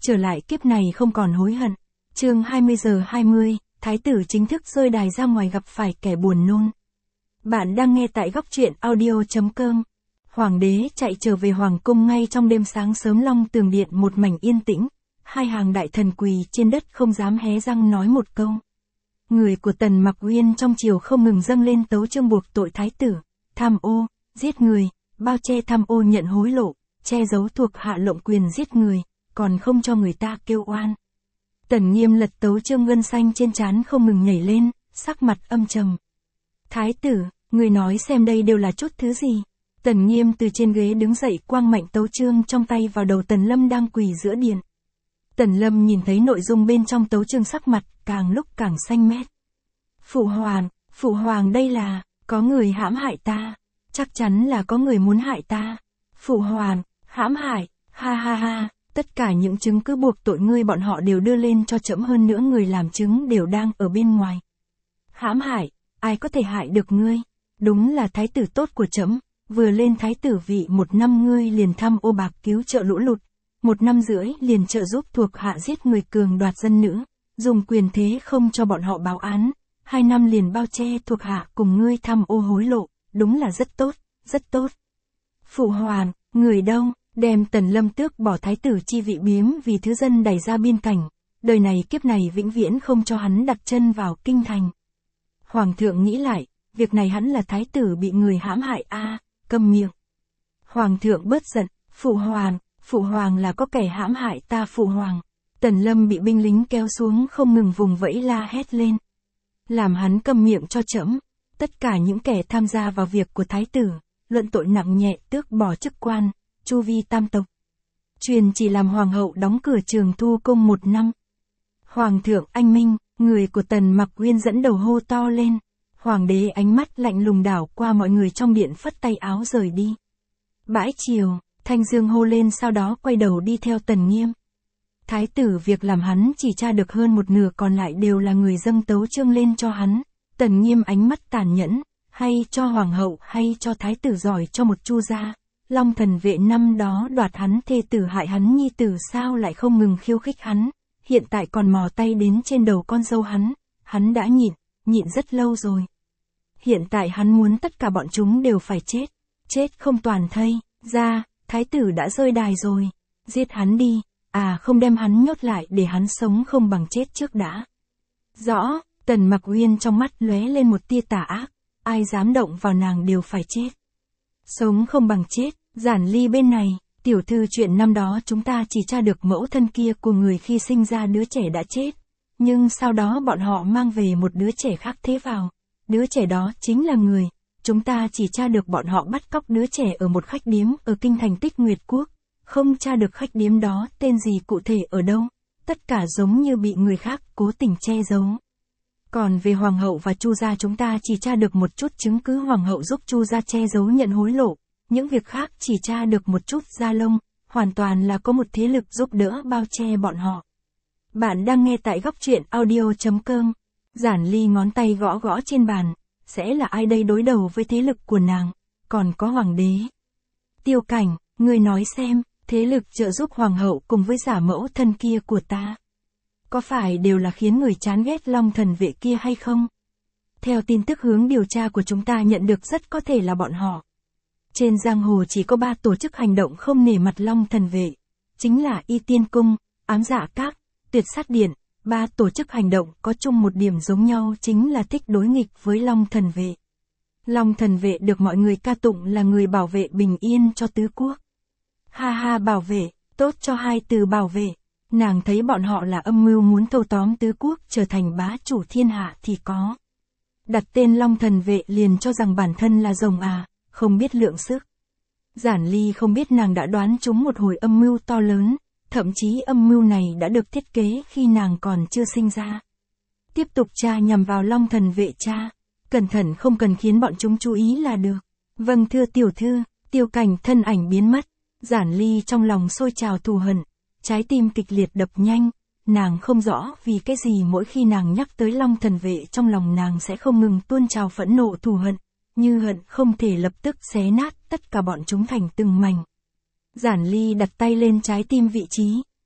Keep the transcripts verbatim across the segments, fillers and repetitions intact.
trở lại kiếp này không còn hối hận. Chương hai mươi giờ hai mươi, Thái tử chính thức rơi đài ra ngoài gặp phải kẻ buồn nôn. Bạn đang nghe tại góc truyện audio chấm com. Hoàng đế chạy trở về hoàng cung ngay trong đêm sáng sớm, Long Tường điện một mảnh yên tĩnh, hai hàng đại thần quỳ trên đất không dám hé răng nói một câu. Người của Tần Mặc Uyên trong triều không ngừng dâng lên tấu chương buộc tội thái tử, tham ô, giết người, bao che tham ô nhận hối lộ, che giấu thuộc hạ lộng quyền giết người, còn không cho người ta kêu oan. Tần Nghiêm lật tấu chương, gân xanh trên trán không ngừng nhảy lên, sắc mặt âm trầm. Thái tử, người nói xem đây đều là chút thứ gì? Tần Nghiêm từ trên ghế đứng dậy, quang mạnh tấu chương trong tay vào đầu Tần Lâm đang quỳ giữa điện. Tần Lâm nhìn thấy nội dung bên trong tấu chương, sắc mặt càng lúc càng xanh mét. Phụ hoàng, phụ hoàng, đây là, có người hãm hại ta, chắc chắn là có người muốn hại ta. Phụ hoàng, hãm hại, ha ha ha, tất cả những chứng cứ buộc tội ngươi bọn họ đều đưa lên cho trẫm, hơn nữa người làm chứng đều đang ở bên ngoài. Hãm hại, ai có thể hại được ngươi? Đúng là thái tử tốt của trẫm, vừa lên thái tử vị một năm ngươi liền tham ô bạc cứu trợ lũ lụt, một năm rưỡi liền trợ giúp thuộc hạ giết người cường đoạt dân nữ, dùng quyền thế không cho bọn họ báo án, hai năm liền bao che thuộc hạ cùng ngươi tham ô hối lộ, đúng là rất tốt, rất tốt. Phụ hoàng, người đâu? Đem Tần Lâm tước bỏ thái tử chi vị, biếm vì thứ dân đày ra biên cảnh, đời này kiếp này vĩnh viễn không cho hắn đặt chân vào kinh thành. Hoàng thượng nghĩ lại, việc này hắn là thái tử bị người hãm hại a, à, câm miệng. Hoàng thượng bớt giận, phụ hoàng, phụ hoàng là có kẻ hãm hại ta phụ hoàng. Tần Lâm bị binh lính kéo xuống không ngừng vùng vẫy la hét lên. Làm hắn câm miệng cho trẫm, tất cả những kẻ tham gia vào việc của thái tử, luận tội nặng nhẹ, tước bỏ chức quan, chu vi tam tộc. Truyền chỉ làm hoàng hậu đóng cửa Trường Thu cung một năm. Hoàng thượng anh minh, người của Tần Mặc Uyên dẫn đầu hô to lên. Hoàng đế ánh mắt lạnh lùng đảo qua mọi người trong điện, phất tay áo rời đi. Bãi triều, Thanh Dương hô lên, sau đó quay đầu đi theo Tần Nghiêm. Thái tử việc làm hắn chỉ tra được hơn một nửa, còn lại đều là người dâng tấu chương lên cho hắn. Tần Nghiêm ánh mắt tàn nhẫn, hay cho hoàng hậu hay cho thái tử giỏi cho một chu gia. Long Thần Vệ năm đó đoạt hắn thê tử, hại hắn nhi tử, sao lại không ngừng khiêu khích hắn, hiện tại còn mò tay đến trên đầu con dâu hắn, hắn đã nhịn, nhịn rất lâu rồi. Hiện tại hắn muốn tất cả bọn chúng đều phải chết, chết không toàn thây, ra, thái tử đã rơi đài rồi, giết hắn đi, à không đem hắn nhốt lại để hắn sống không bằng chết trước đã. Rõ, Tần Mặc Uyên trong mắt lóe lên một tia tà ác, ai dám động vào nàng đều phải chết. Sống không bằng chết. Giản Ly bên này, tiểu thư, chuyện năm đó chúng ta chỉ tra được mẫu thân kia của người khi sinh ra đứa trẻ đã chết, nhưng sau đó bọn họ mang về một đứa trẻ khác thế vào, đứa trẻ đó chính là người, chúng ta chỉ tra được bọn họ bắt cóc đứa trẻ ở một khách điếm ở kinh thành Tích Nguyệt Quốc, không tra được khách điếm đó tên gì cụ thể ở đâu, tất cả giống như bị người khác cố tình che giấu. Còn về hoàng hậu và chu gia, chúng ta chỉ tra được một chút chứng cứ hoàng hậu giúp chu gia che giấu nhận hối lộ. Những việc khác chỉ tra được một chút da lông, hoàn toàn là có một thế lực giúp đỡ bao che bọn họ. Bạn đang nghe tại góc truyện audio chấm com. Giản Ly ngón tay gõ gõ trên bàn, sẽ là ai đây đối đầu với thế lực của nàng, còn có hoàng đế. Tiêu Cảnh, ngươi nói xem, thế lực trợ giúp hoàng hậu cùng với giả mẫu thân kia của ta, có phải đều là khiến người chán ghét Long Thần Vệ kia hay không? Theo tin tức hướng điều tra của chúng ta nhận được, rất có thể là bọn họ. Trên giang hồ chỉ có ba tổ chức hành động không nể mặt Long Thần Vệ, chính là Y Tiên Cung, Ám Dạ Các, Tuyệt Sát Điện. Ba tổ chức hành động có chung một điểm giống nhau, chính là thích đối nghịch với Long Thần Vệ. Long Thần Vệ được mọi người ca tụng là người bảo vệ bình yên cho tứ quốc. Ha ha, bảo vệ, tốt cho hai từ bảo vệ. Nàng thấy bọn họ là âm mưu muốn thâu tóm tứ quốc trở thành bá chủ thiên hạ thì có. Đặt tên Long Thần Vệ liền cho rằng bản thân là rồng à, không biết lượng sức. Giản Ly không biết nàng đã đoán trúng một hồi âm mưu to lớn, thậm chí âm mưu này đã được thiết kế khi nàng còn chưa sinh ra. Tiếp tục tra nhằm vào Long Thần Vệ cha, cẩn thận không cần khiến bọn chúng chú ý là được. Vâng thưa tiểu thư. Tiêu Cảnh thân ảnh biến mất, Giản Ly trong lòng sôi trào thù hận, trái tim kịch liệt đập nhanh, nàng không rõ vì cái gì mỗi khi nàng nhắc tới Long Thần Vệ trong lòng nàng sẽ không ngừng tuôn trào phẫn nộ thù hận. Như hận không thể lập tức xé nát tất cả bọn chúng thành từng mảnh. Giản Ly đặt tay lên trái tim vị trí,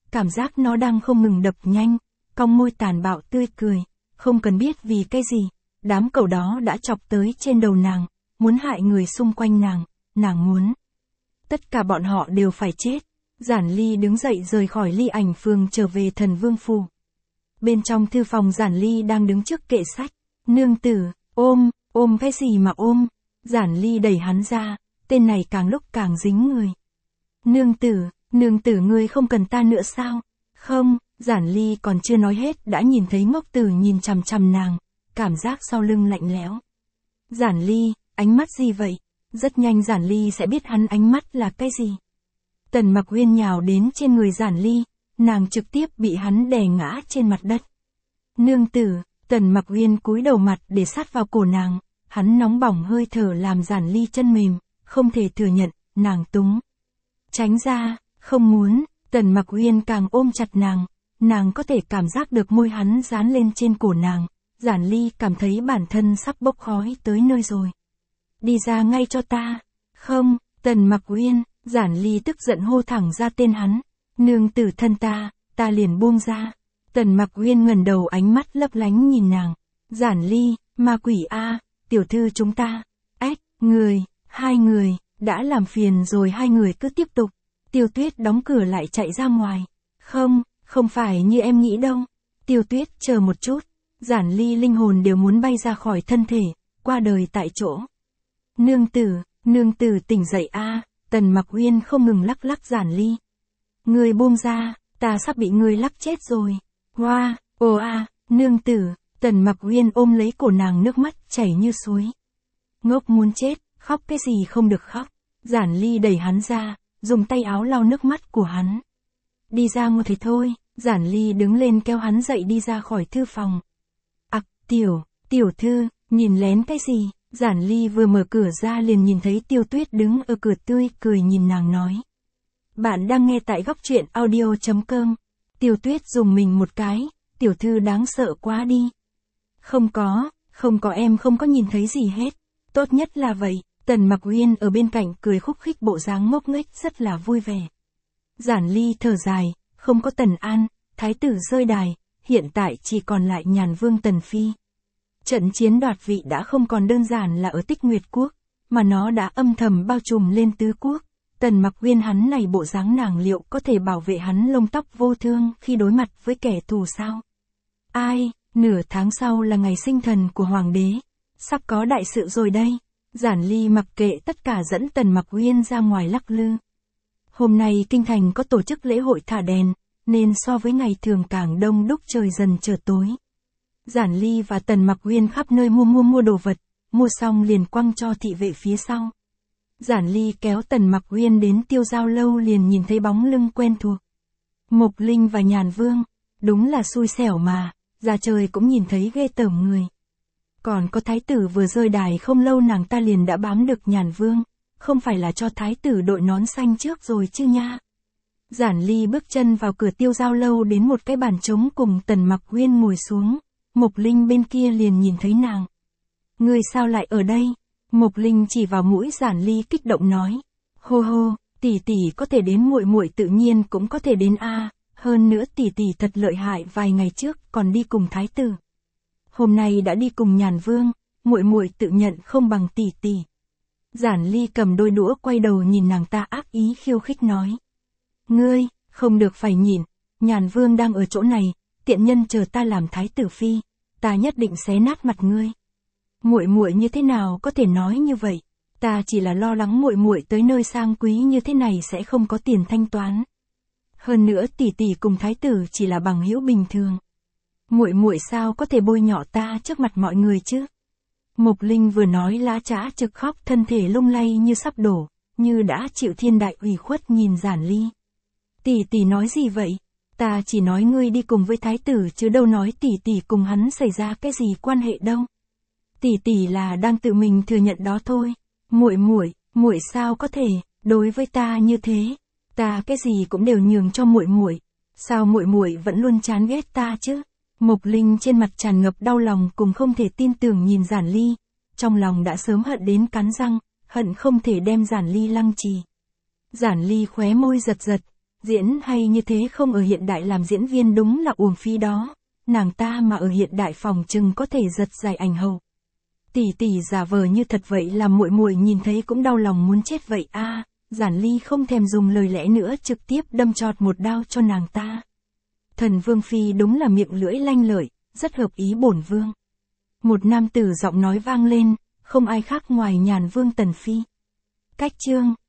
cảm giác nó đang không ngừng đập nhanh, cong môi tàn bạo tươi cười, không cần biết vì cái gì, đám cẩu đó đã chọc tới trên đầu nàng, muốn hại người xung quanh nàng, nàng muốn. Tất cả bọn họ đều phải chết. Giản Ly đứng dậy rời khỏi Ly Ảnh Phường trở về Thần Vương Phủ. Bên trong thư phòng Giản Ly đang đứng trước kệ sách. Nương tử, ôm, ôm cái gì mà ôm? Giản Ly đẩy hắn ra, tên này càng lúc càng dính người. Nương tử, nương tử ngươi không cần ta nữa sao? Không, Giản Ly còn chưa nói hết đã nhìn thấy Ngốc Tử nhìn chằm chằm nàng, cảm giác sau lưng lạnh lẽo. Giản Ly, ánh mắt gì vậy? Rất nhanh Giản Ly sẽ biết hắn ánh mắt là cái gì. Tần Mặc Uyên nhào đến trên người Giản Ly, nàng trực tiếp bị hắn đè ngã trên mặt đất. Nương tử, Tần Mặc Uyên cúi đầu mặt để sát vào cổ nàng, hắn nóng bỏng hơi thở làm Giản Ly chân mềm, không thể thừa nhận, nàng túng. Tránh ra, không muốn, Tần Mặc Uyên càng ôm chặt nàng, nàng có thể cảm giác được môi hắn dán lên trên cổ nàng, Giản Ly cảm thấy bản thân sắp bốc khói tới nơi rồi. Đi ra ngay cho ta. Không, Tần Mặc Uyên, Giản Ly tức giận hô thẳng ra tên hắn. Nương tử thân ta, ta liền buông ra. Tần Mặc Uyên ngẩng đầu ánh mắt lấp lánh nhìn nàng. Giản Ly, ma quỷ a, tiểu thư chúng ta. Ếch, người, hai người, đã làm phiền rồi hai người cứ tiếp tục. Tiêu Tuyết đóng cửa lại chạy ra ngoài. Không, không phải như em nghĩ đâu. Tiêu Tuyết chờ một chút. Giản Ly linh hồn đều muốn bay ra khỏi thân thể, qua đời tại chỗ. Nương tử, nương tử tỉnh dậy a, Tần Mặc Uyên không ngừng lắc lắc Giản Ly. Người buông ra, ta sắp bị người lắc chết rồi. Hoa, ồ a, nương tử, Tần Mặc Uyên ôm lấy cổ nàng nước mắt chảy như suối. Ngốc muốn chết, khóc cái gì không được khóc. Giản Ly đẩy hắn ra, dùng tay áo lau nước mắt của hắn. Đi ra ngồi thế thôi, Giản Ly đứng lên kéo hắn dậy đi ra khỏi thư phòng. Ặc, tiểu, tiểu thư, nhìn lén cái gì? Giản Ly vừa mở cửa ra liền nhìn thấy Tiêu Tuyết đứng ở cửa tươi cười nhìn nàng nói. Bạn đang nghe tại góc truyện audio chấm com. Tiêu Tuyết dùng mình một cái, tiểu thư đáng sợ quá đi. Không có, không có em không có nhìn thấy gì hết. Tốt nhất là vậy, Tần Mặc Uyên ở bên cạnh cười khúc khích bộ dáng ngốc nghếch rất là vui vẻ. Giản Ly thở dài, không có Tần An, thái tử rơi đài, hiện tại chỉ còn lại Nhàn Vương Tần Phi. Trận chiến đoạt vị đã không còn đơn giản là ở Tích Nguyệt Quốc, mà nó đã âm thầm bao trùm lên tứ quốc. Tần Mặc Uyên hắn này bộ dáng nàng liệu có thể bảo vệ hắn lông tóc vô thương khi đối mặt với kẻ thù sao? Ai, nửa tháng sau là ngày sinh thần của Hoàng đế, sắp có đại sự rồi đây. Giản Ly mặc kệ tất cả dẫn Tần Mặc Uyên ra ngoài lắc lư. Hôm nay kinh thành có tổ chức lễ hội thả đèn, nên so với ngày thường càng đông đúc trời dần trở tối. Giản Ly và Tần Mặc Uyên khắp nơi mua mua mua đồ vật, mua xong liền quăng cho thị vệ phía sau. Giản Ly kéo Tần Mặc Uyên đến Tiêu Giao Lâu liền nhìn thấy bóng lưng quen thuộc. Mộc Linh và Nhàn Vương, đúng là xui xẻo mà, ra trời cũng nhìn thấy ghê tởm người. Còn có thái tử vừa rơi đài không lâu nàng ta liền đã bám được Nhàn Vương, không phải là cho thái tử đội nón xanh trước rồi chứ nha. Giản Ly bước chân vào cửa Tiêu Giao Lâu đến một cái bàn trống cùng Tần Mặc Uyên ngồi xuống. Mộc Linh bên kia liền nhìn thấy nàng. Người sao lại ở đây? Mộc Linh chỉ vào mũi Giản Ly kích động nói. Hô hô, tỷ tỷ có thể đến muội muội tự nhiên cũng có thể đến a, hơn nữa tỷ tỷ thật lợi hại vài ngày trước còn đi cùng thái tử. Hôm nay đã đi cùng Nhàn Vương, muội muội tự nhận không bằng tỷ tỷ. Giản Ly cầm đôi đũa quay đầu nhìn nàng ta ác ý khiêu khích nói. Ngươi, không được phải nhịn, Nhàn Vương đang ở chỗ này, tiện nhân chờ ta làm thái tử phi, ta nhất định xé nát mặt ngươi. Muội muội như thế nào có thể nói như vậy? Ta chỉ là lo lắng muội muội tới nơi sang quý như thế này sẽ không có tiền thanh toán. Hơn nữa tỷ tỷ cùng thái tử chỉ là bằng hữu bình thường. Muội muội sao có thể bôi nhọ ta trước mặt mọi người chứ? Mộc Linh vừa nói lá chã trực khóc thân thể lung lay như sắp đổ, như đã chịu thiên đại ủy khuất nhìn Giản Ly. Tỷ tỷ nói gì vậy? Ta chỉ nói ngươi đi cùng với thái tử chứ đâu nói tỷ tỷ cùng hắn xảy ra cái gì quan hệ đâu. Tỷ tỷ là đang tự mình thừa nhận đó thôi. Muội muội, muội sao có thể đối với ta như thế? Ta cái gì cũng đều nhường cho muội muội. Sao muội muội vẫn luôn chán ghét ta chứ? Mộc Linh trên mặt tràn ngập đau lòng cùng không thể tin tưởng nhìn Giản Ly, trong lòng đã sớm hận đến cắn răng, hận không thể đem Giản Ly lăng trì. Giản Ly khóe môi giật giật, Diễn hay như thế không ở hiện đại làm diễn viên đúng là uổng phí đó. Nàng ta mà ở hiện đại phòng chừng có thể giật giải ảnh hậu. Tỷ tỷ giả vờ như thật vậy làm muội muội nhìn thấy cũng đau lòng muốn chết vậy a. À, Giản Ly không thèm dùng lời lẽ nữa trực tiếp đâm chọt một đao cho nàng ta. Thần Vương Phi đúng là miệng lưỡi lanh lợi, rất hợp ý bổn vương. Một nam tử giọng nói vang lên, không ai khác ngoài Nhàn Vương Tần Phi. Cách chương